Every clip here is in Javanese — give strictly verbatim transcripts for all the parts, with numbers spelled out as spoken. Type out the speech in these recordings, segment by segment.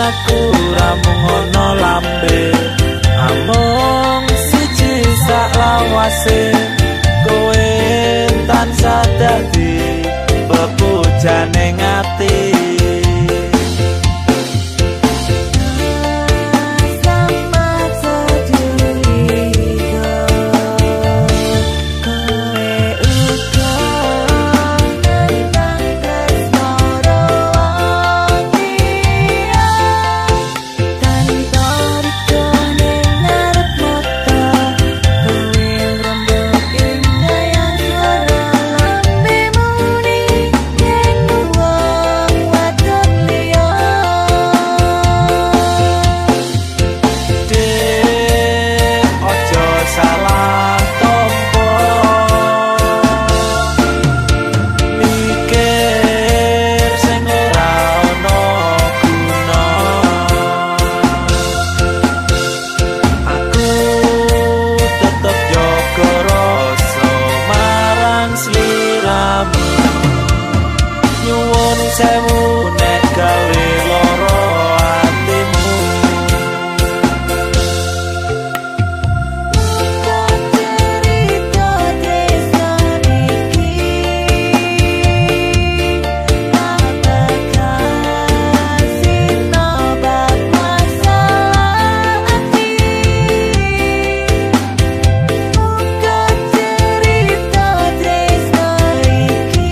aku ora mung ana lambe amung siji sak lawase kowe tansah dadi bebujane ngati. Sewu nek gawe loro atimu cerita desa iki apakah sinobat masalah ati muka cerita desa iki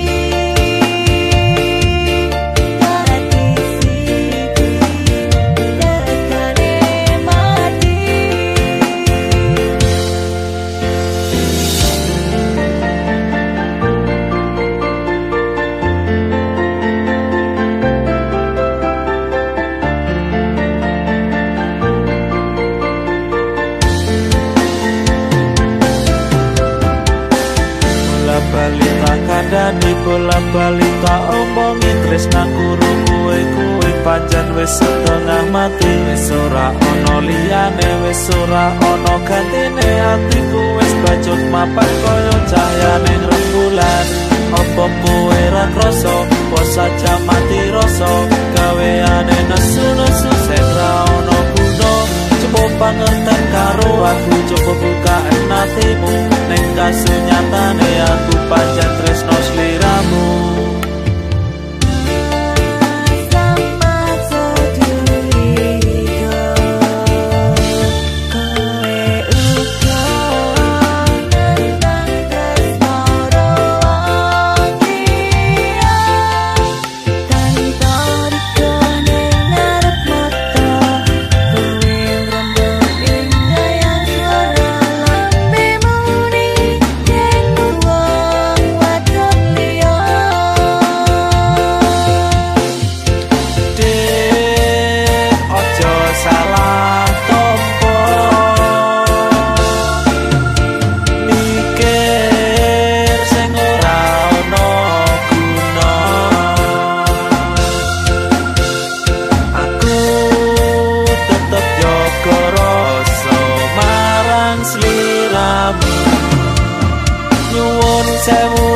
balita kandhani bola balita omongi tresnaku kowe kowe pancen wis setengah mati wis ora ana liyane wis ora ana gantine atiku wis bacut mapan kaya cahyane rembulan apa kowe ra krasa apa saja mati rasa gaweane nesu-nesu sing ra ana guna coba pangerten karo aku coba buka hatimu ning kasunyatane aku pancen tresno sliramu. Nyuwun sewu